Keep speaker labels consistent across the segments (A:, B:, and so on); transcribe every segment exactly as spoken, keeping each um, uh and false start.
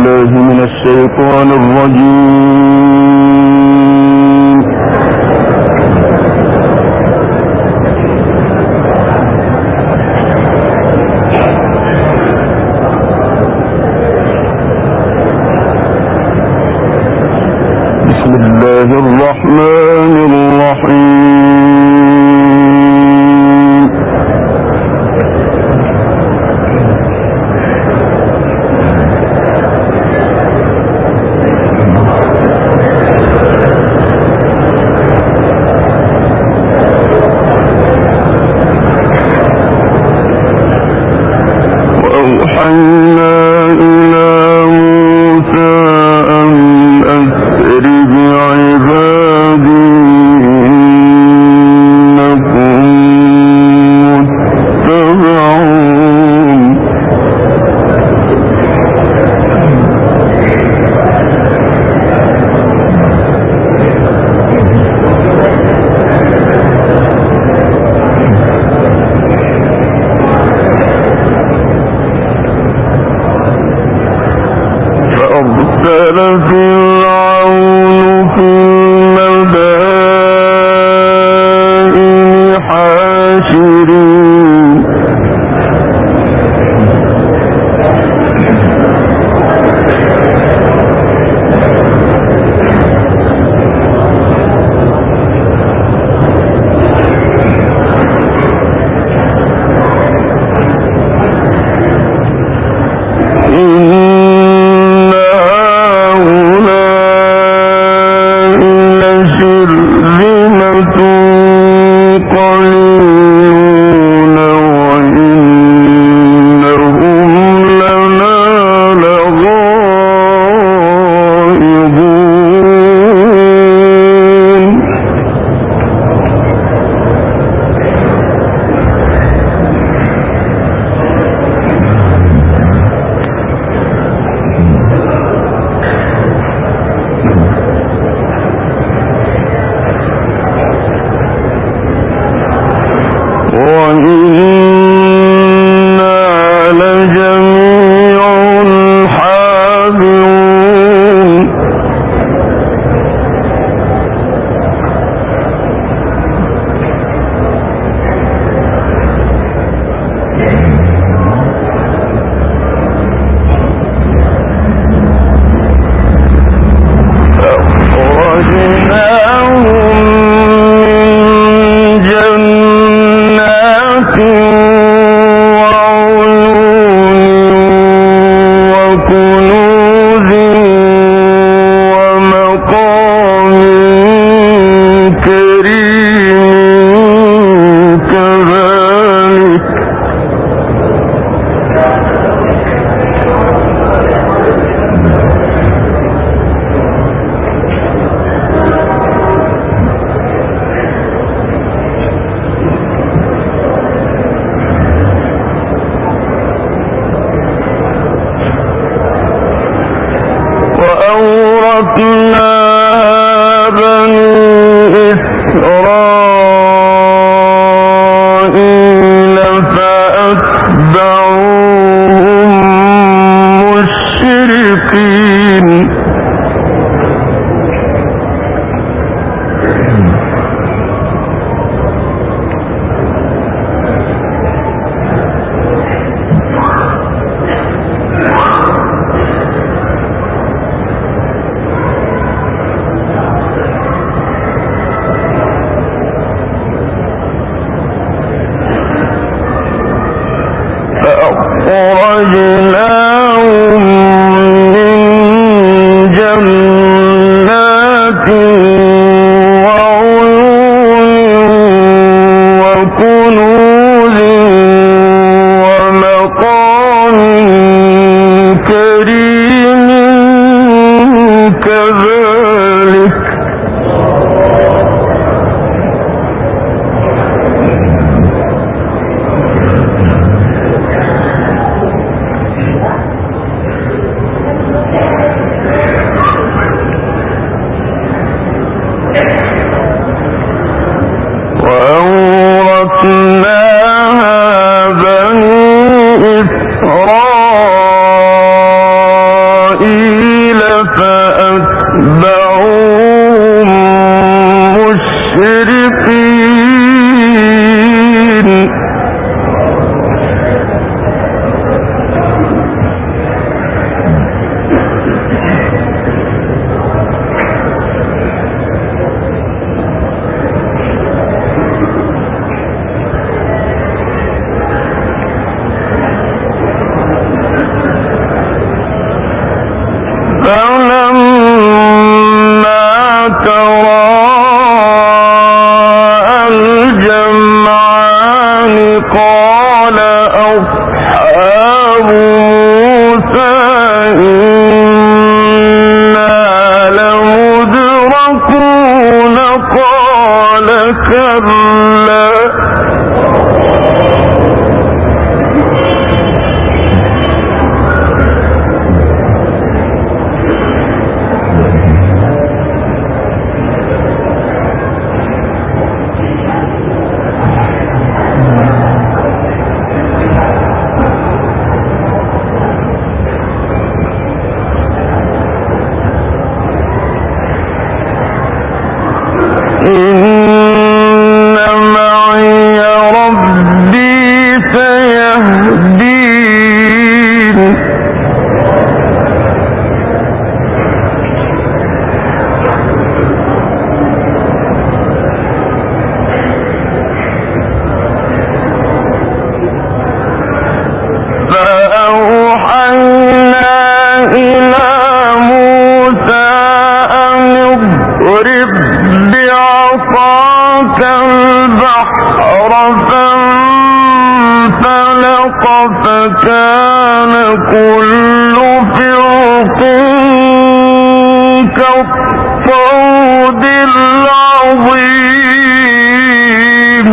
A: بالله من الشيطان الرجيم. بسم الله الرحمن الرحيم. وأوحينا إلى موسى أن أسر بعبادي إنكم متبعون. فأرسل فرعون في المدائن حاشرين فأخرجناهم من إسرائيل فأتبعوهم مشرقين فكان كل فرق كالطود العظيم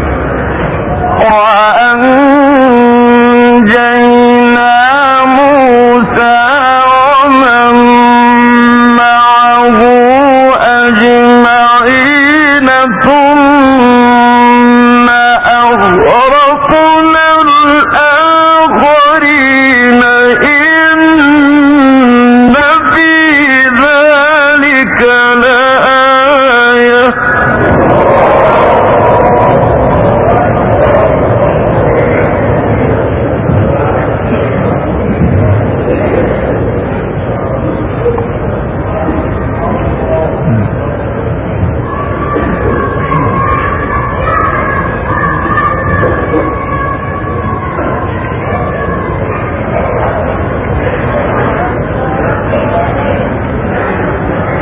A: وأنجينا موسى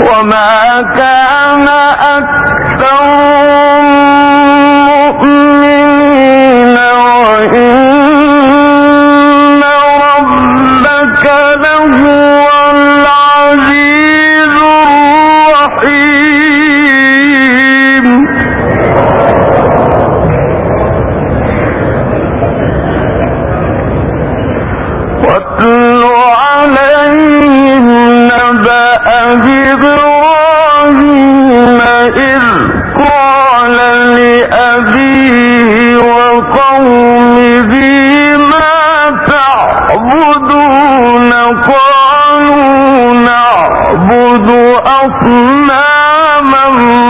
A: وما كان أكثرهم مؤمنين وإن ربك لهو العزيز الرحيم. واتل عليهم نبأ إبراهيم إذ قال لأبيه وقومه ما تعبدون قالوا نعبد أصناما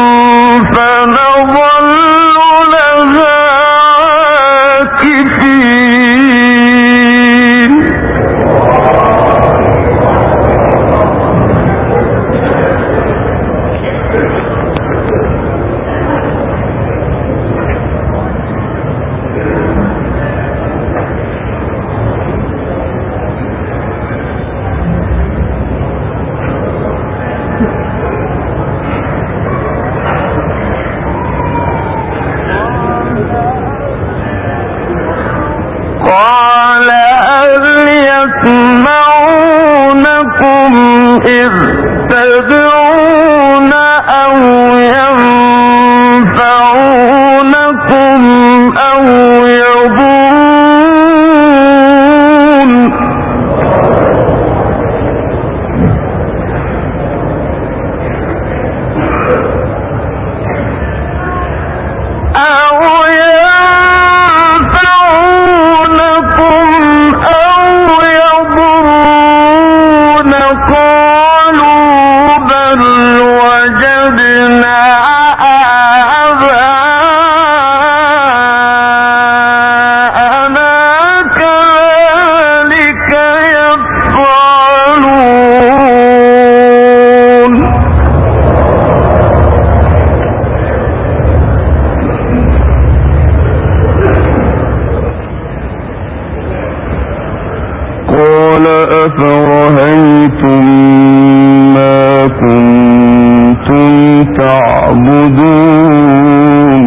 A: فنظل لها عاكفين. قال هل يسمعونكم إذ تدعون أو ينفعونكم أو يضرون أو ينفعونكم أو يضرون قالوا بل وجدنا آباءنا كذلك يفعلون. قال أفرهيتم ما كنتم تعبدون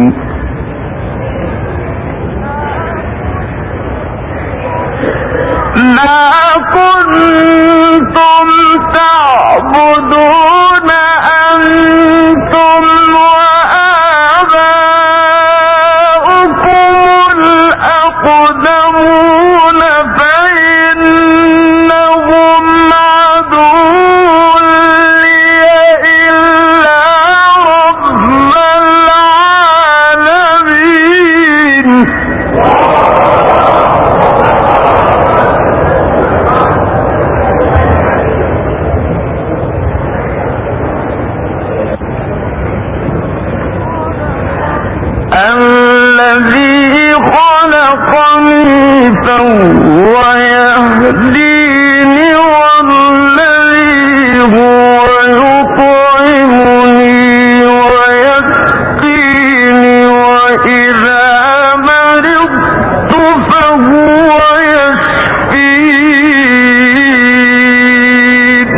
A: ما كنتم تعبدون أنتم وآباؤكم الأقدمون فإنهم عدو لي إلا رب العالمين. الذي خلقني فهو يهديني والذي هو يطعمني ويسقيني وإذا مرضت فهو يشفين.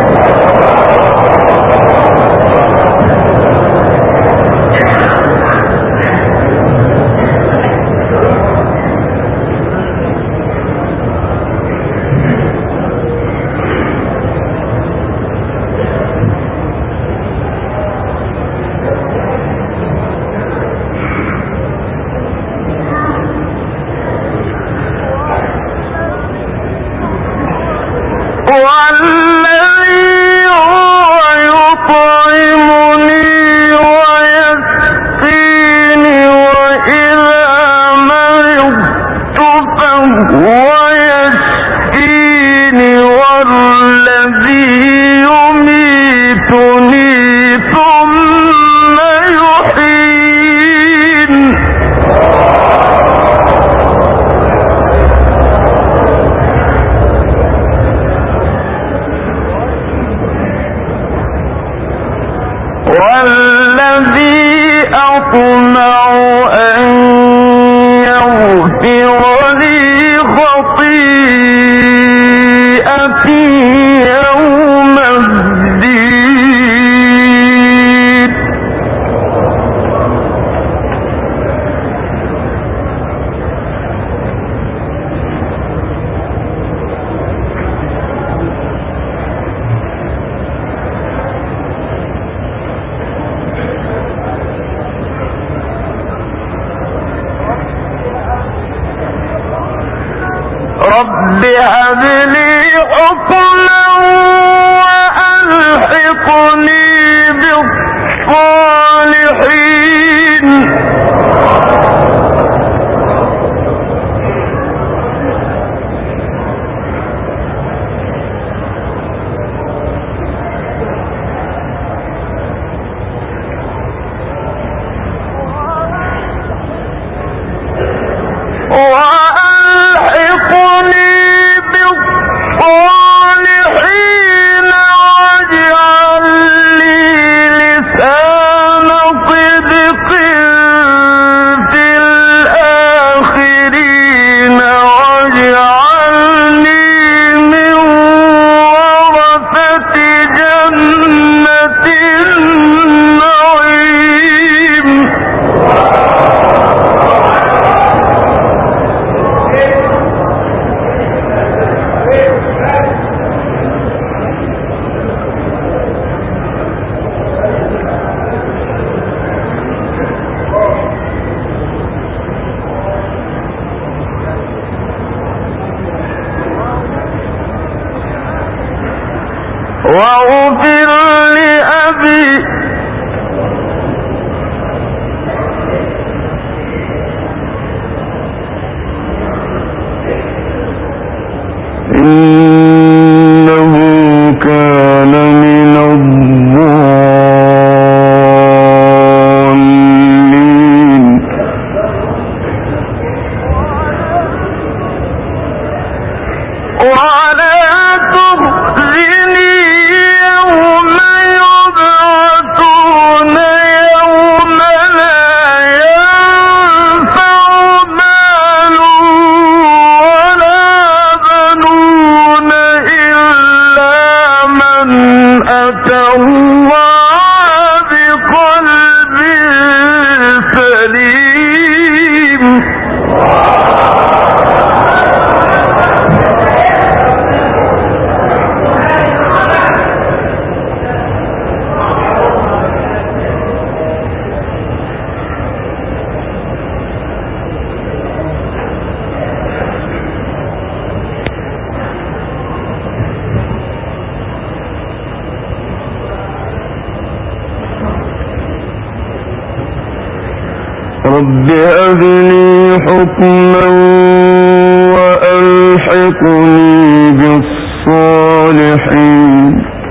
A: والذي هو يطعمني ويسقيني وإذا مرضت فهو يشفيني والذي يميتني ثم يحيين. رب هب لي حكما وألحقني بالصالحين واغفر لأبي إنه كان من الضالين ولا تخزني يوم يبعثون يوم لا ينفع مال ولا بنون إلا من أتى الله بقلب سليم رب هب لي حكما وألحقني بالصالحين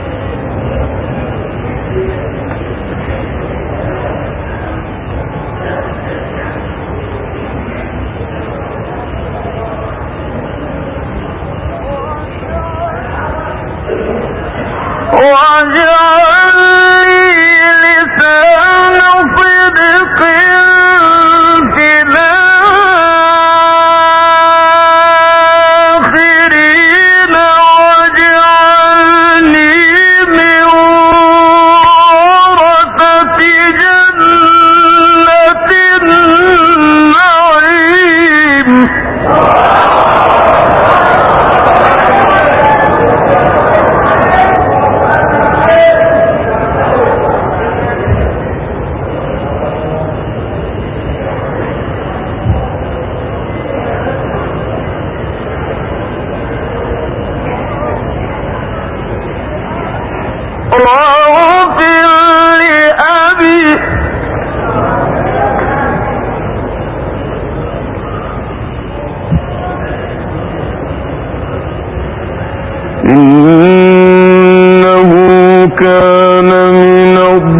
A: إنه كان من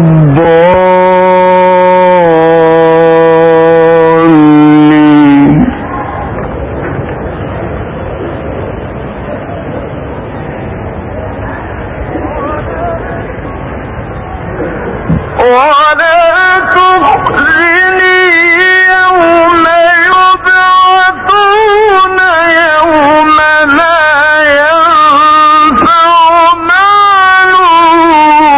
A: الضالين ولا تخزني يوم يبعثون يوم لا ينفع مال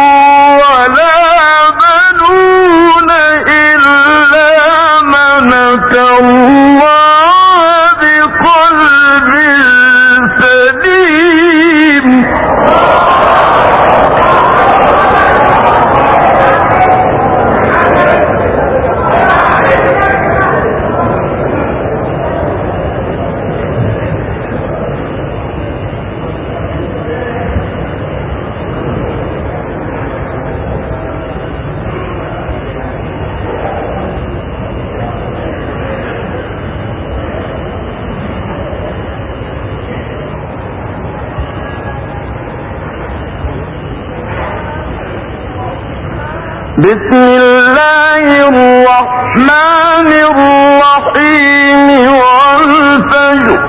A: بسم الله الرحمن الرحيم والفجر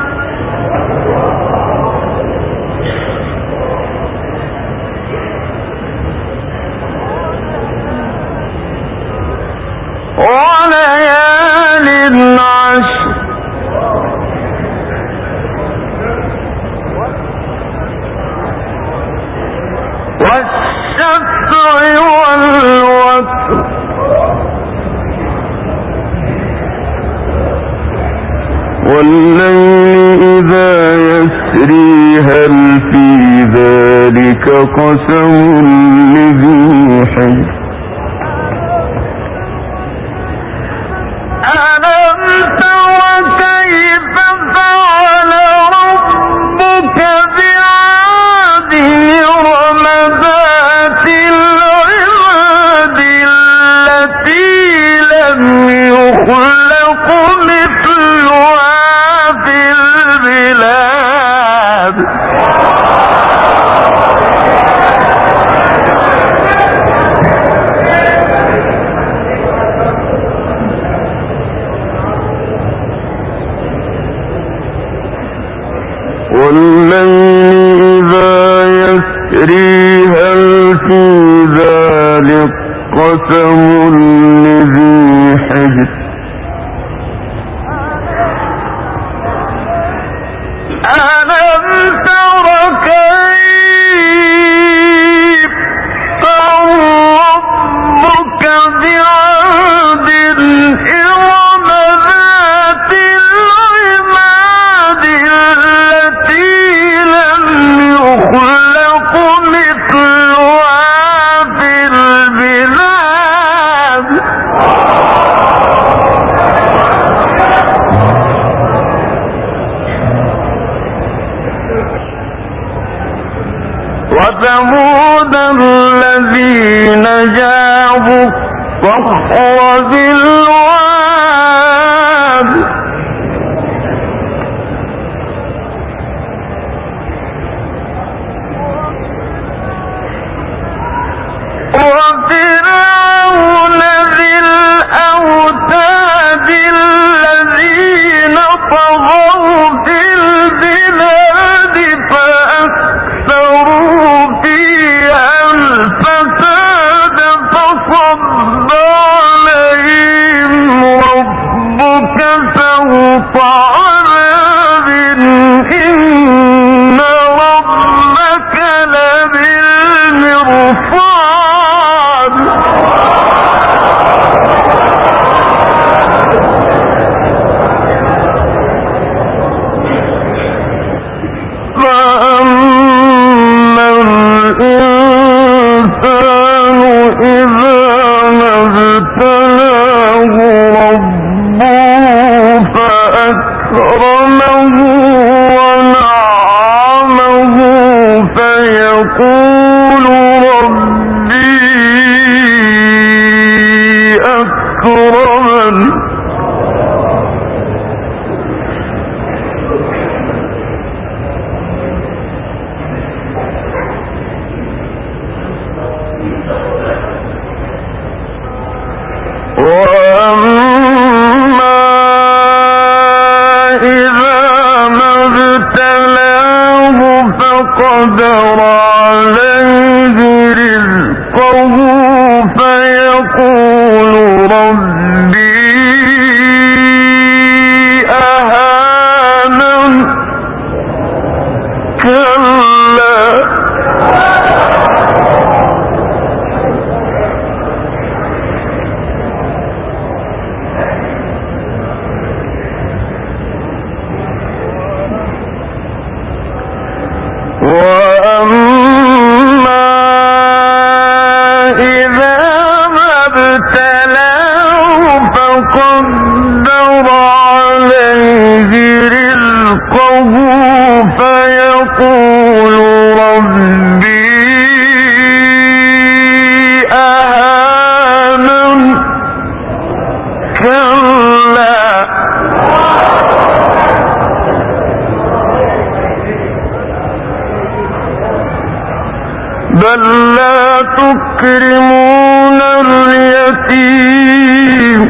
A: وليال عشر والشفع والوتر والليل إذا يسري هل في ذلك قسم لذي حجر والليل إذا يسري هل في ذلك قسم لذي حجر ألم تر كيف ربك بعاد إرم ذات العماد التي لم يخلق مثلها في البلاد وثمود الذين جابوا الصخر بالواد وفرعون ذي الأوتاد الذين طغوا في البلاد فأكثروا فيها الفساد فصب عليهم ربك سوط عذاب إن ربك لبالمرصاد فأما الإنسان إذا ما ابتلاه ربه فأكرمه ونعمه فيقول ربي أكرمن وأما إذا ما ابتلاه فقدر عليه رزقه فيقول ربي أهانن كلا وأما إذا ما ابتلاه فقدر عليه رزقه فيقول ربي بل لا تكرمون اليتيم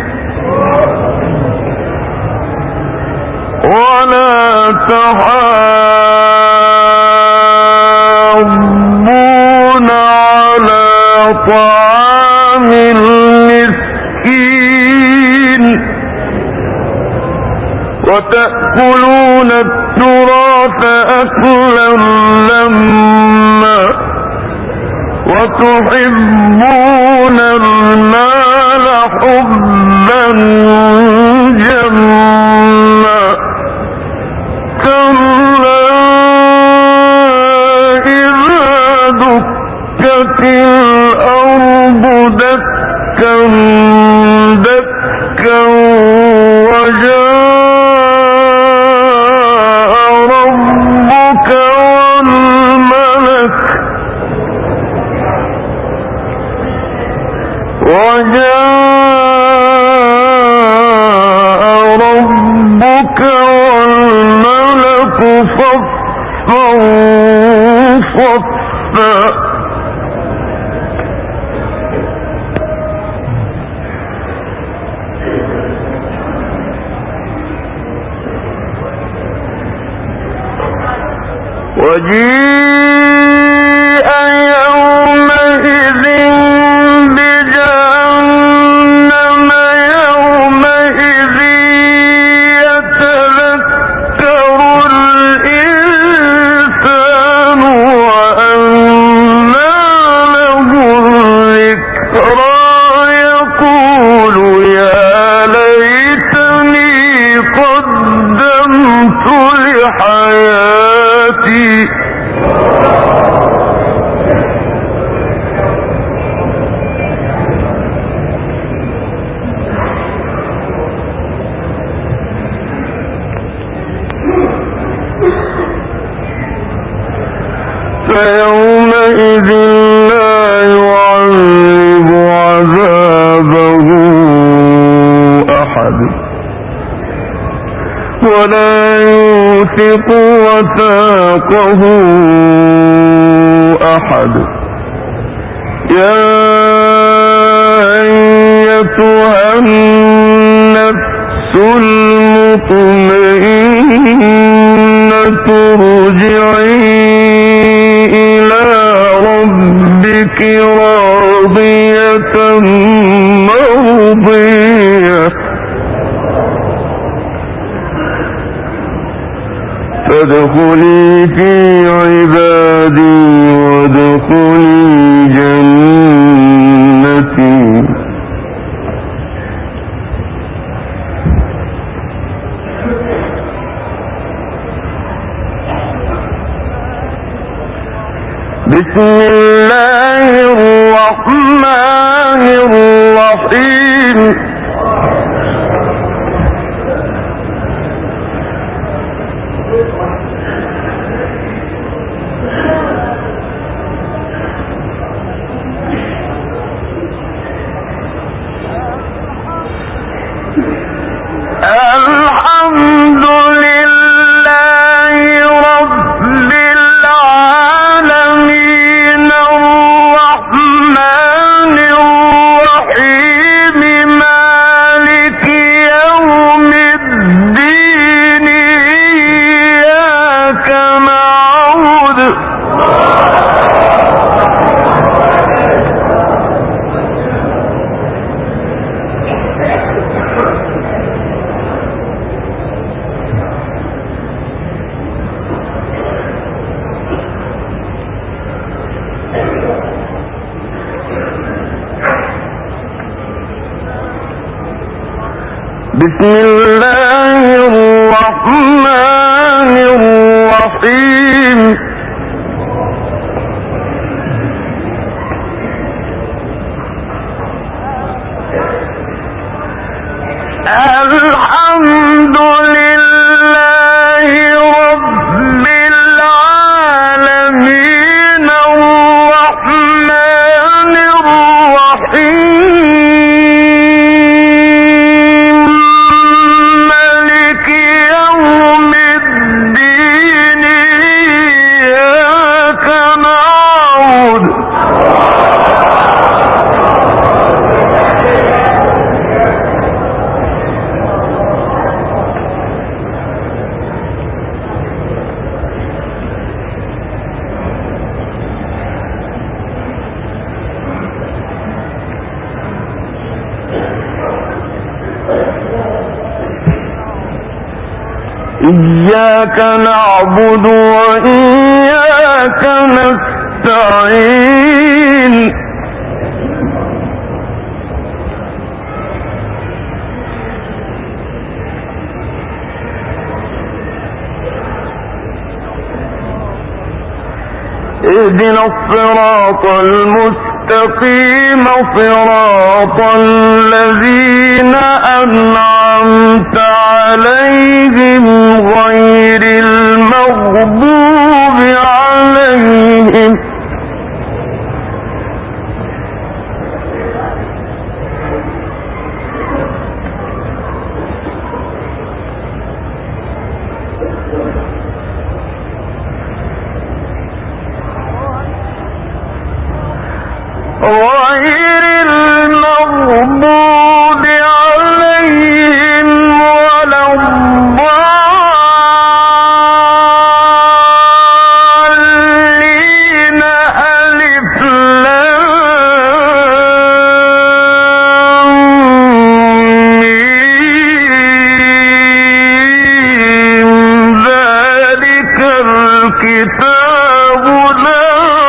A: ولا تحاضون على طعام المسكين وتأكلون التراث أكلا لما وتحبون المال حبا جما كلا إذا دكت الأرض دكا دكا وجاء ربك والملك وجاء ربك والملك صفا صفا وجيء يومئذ بجهنم يومئذ يتذكر الإنسان وأنى له الذكرى يقول يا ليتني قدمت لحياتي فيومئذ لا يعذب عذابه أحد ولا يوثق وثاقه أحد يا أيتها النفس المطمئنة ارجعي إلى ربك راضية مرضية فادخلي في عبادي وادخلي جنتي بسم الله الرحمن الرحيم الحمد لله رب العالمين الرحمن الرحيم مالك يوم الدين إياك نعبد بسم الله الرحمن الرحيم الحمد لله رب العالمين الرحمن الرحيم إياك نعبد وإياك نستعين اهدنا الصراط المستقيم صراط الذين أنعمت عليهم غير المغضوب عليهم غير المغضوب عليهم ولا الضالين ألف لام ميم ذلك الكتاب لا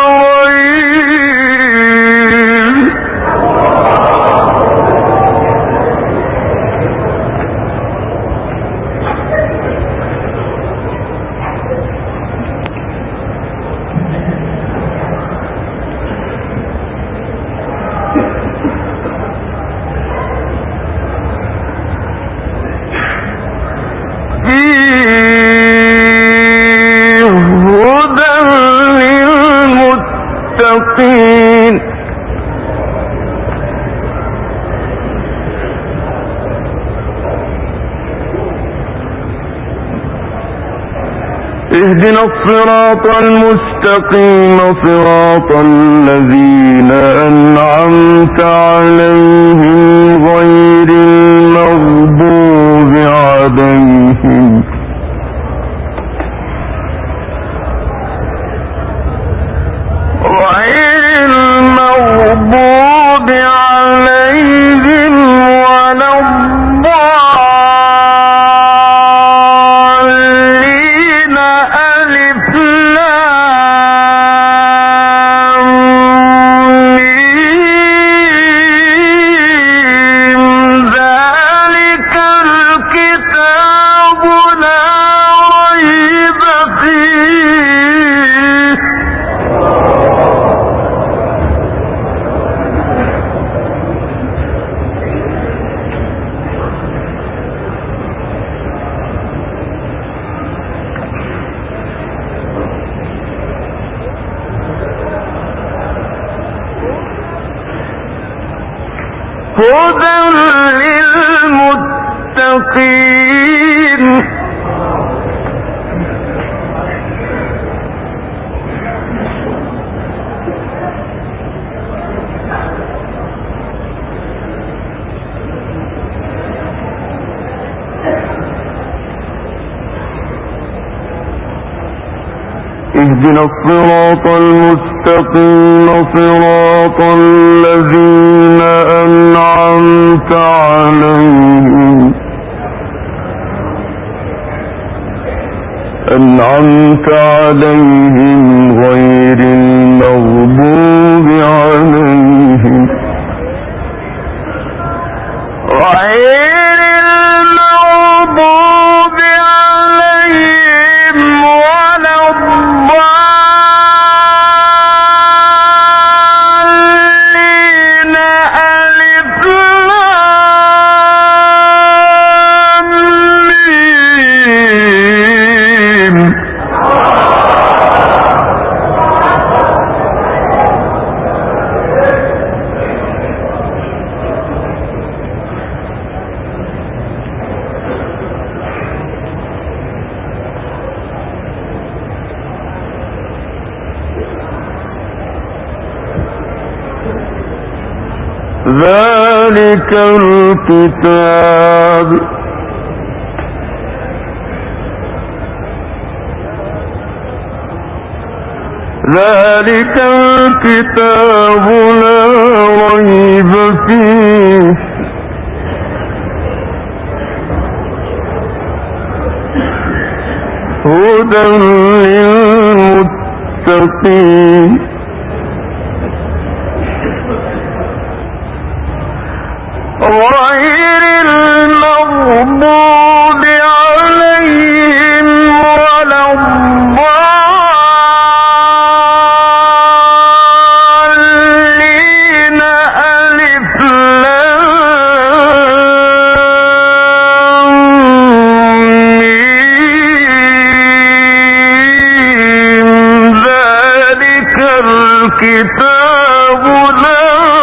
A: اهدنا الصراط المستقيم صراط الذين أنعمت عليهم غير المغضوب عليهم غير المغضوب عليهم ولا الضالين ألف لام ميم ذلك الكتاب لا ريب فيه هدى للمتقين اهدنا الصراط المستقيم صراط الذين أنعمت عليهم أنعمت عليهم غير المغضوب عليهم غير المغضوب عليهم ولا الضالين ألف لام ميم ذلك الكتاب ذلك الكتاب لا ريب فيه هدى للمتقين غير المغضوب عليهم ولا الضالين ألف لام ميم ذلك الكتاب لا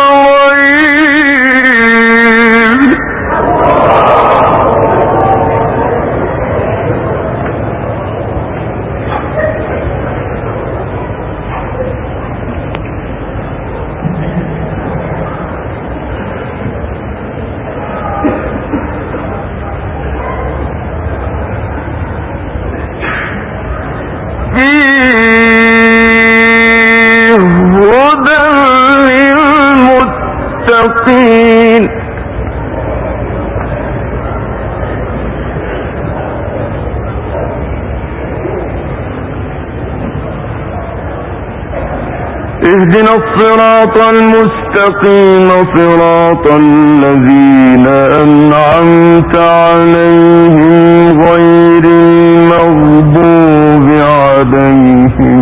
A: اهدنا الصراط المستقيم صراط الذين أنعمت عليهم غير المغضوب عليهم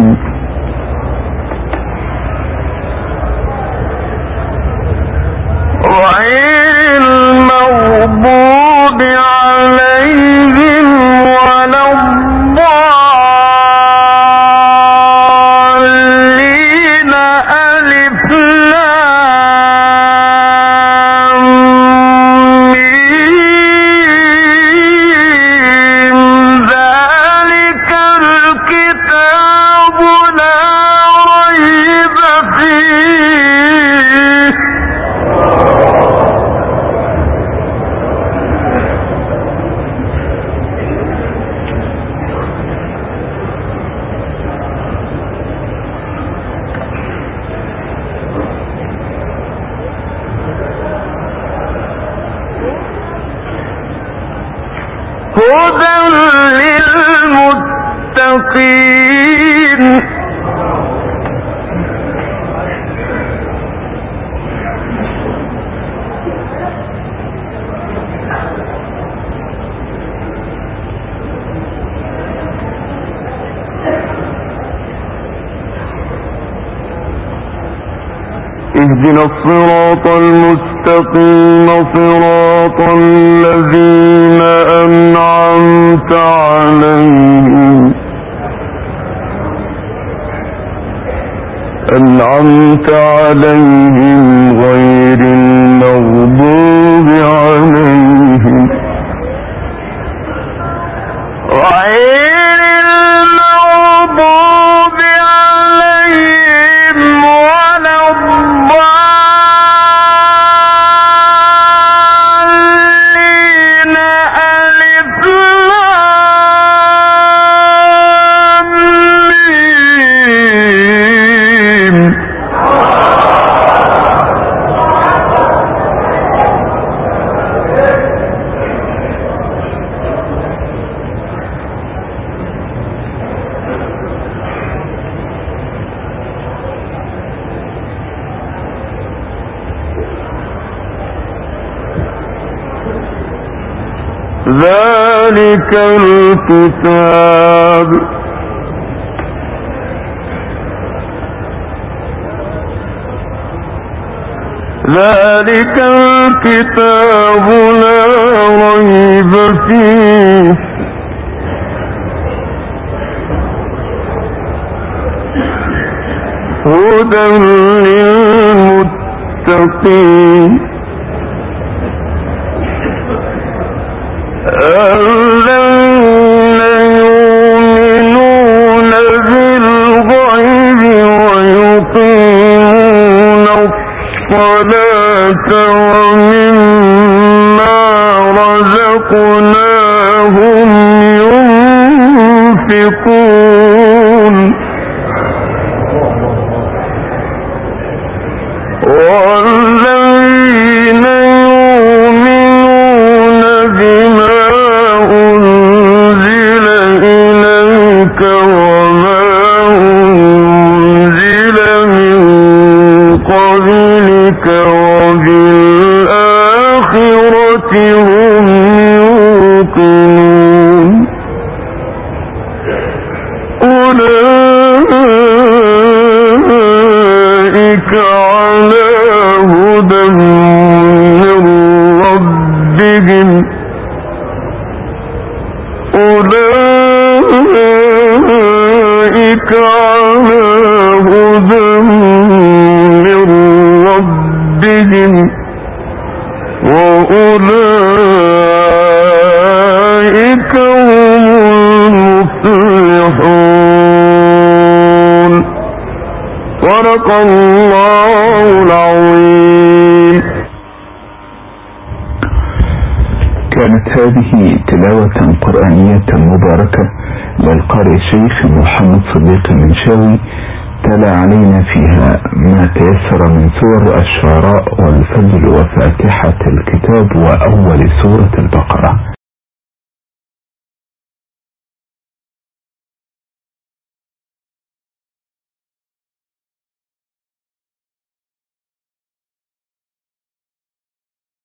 A: غير المغضوب عليهم ولا الضالين ألف لام ميم ذلك الكتاب لا ريب فيه هدى للمتقين اهدنا الصراط المستقيم صراط الذين أنعمت عليهم أنعمت عليهم غير المغضوب عليهم غير المغضوب عليهم ولا الضالين ألف لام ميم ذلك الكتاب ذلك الكتاب لا ريب فيه هدى للمتقين الذين يؤمنون بالغيب ويقيمون الصلاة ومما رزقناهم ينفقون والذين يؤمنون بما أنزل إليك على هدى من ربهم أولئك على هدى من ربهم وأولئك هم المفلحون. صدق الله العظيم.
B: كانت هذه تلاوة قرآنية مباركة للقارئ الشيخ محمد صديق المنشاوي، تلا علينا فيها ما تيسر من سور الشعراء والفجر وفاتحة الكتاب وأول سورة البقرة.